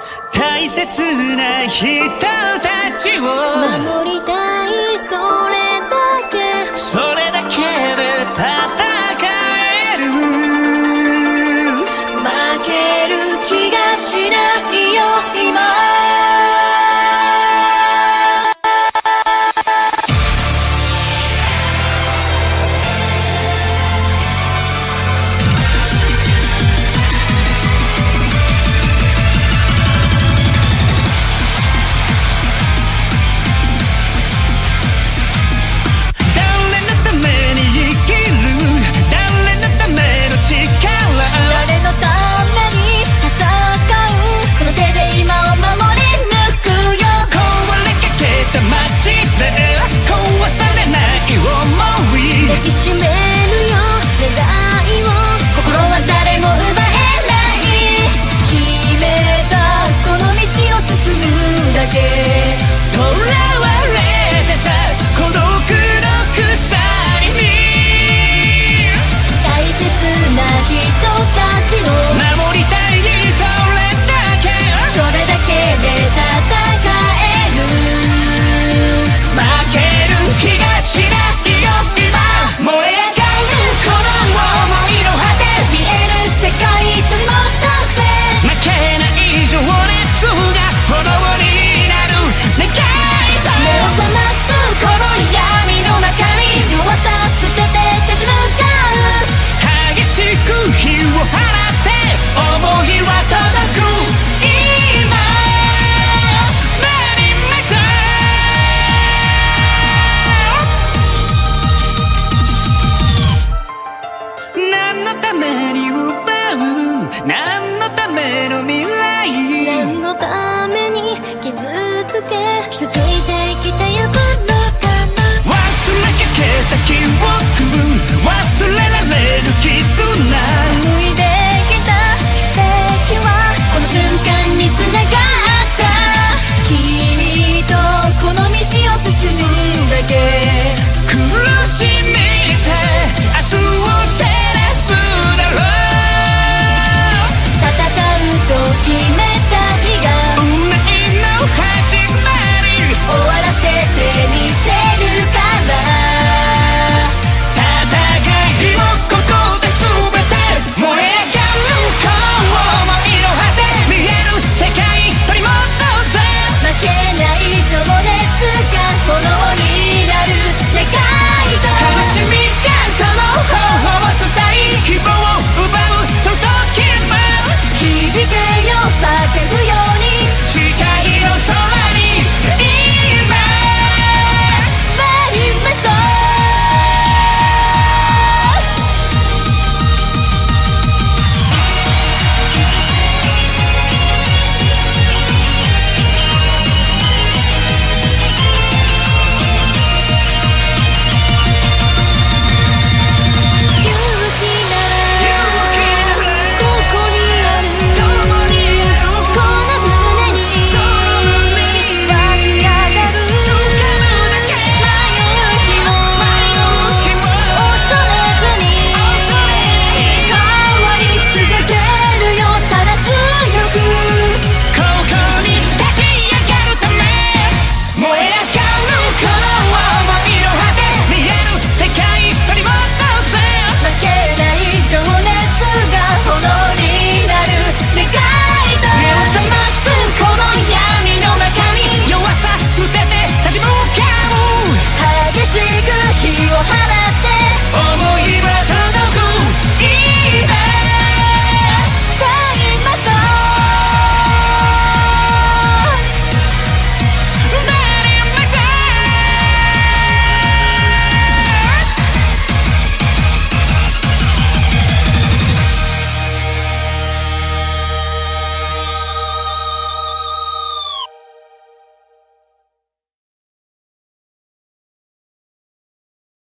大切な人たちを守りたい、それだけ、 それだけで戦える。 負ける気がしないよ今。抱きしめるよ願いを、心は誰も奪えない。決めたこの道を進むだけ、 囚われてた孤独の鎖に大切な人たちを守りたい、それだけ、 それだけで戦える。 負ける気がしないよ今。燃え上がるこの想いの果て、 見える世界取り戻せ。 負けない情熱が炎になる願いと、 目を覚ますこの闇の中に弱さ捨てて立ち向かう。 激しく火を放って想いは届く今。Many myself、何のために奪う、何のための道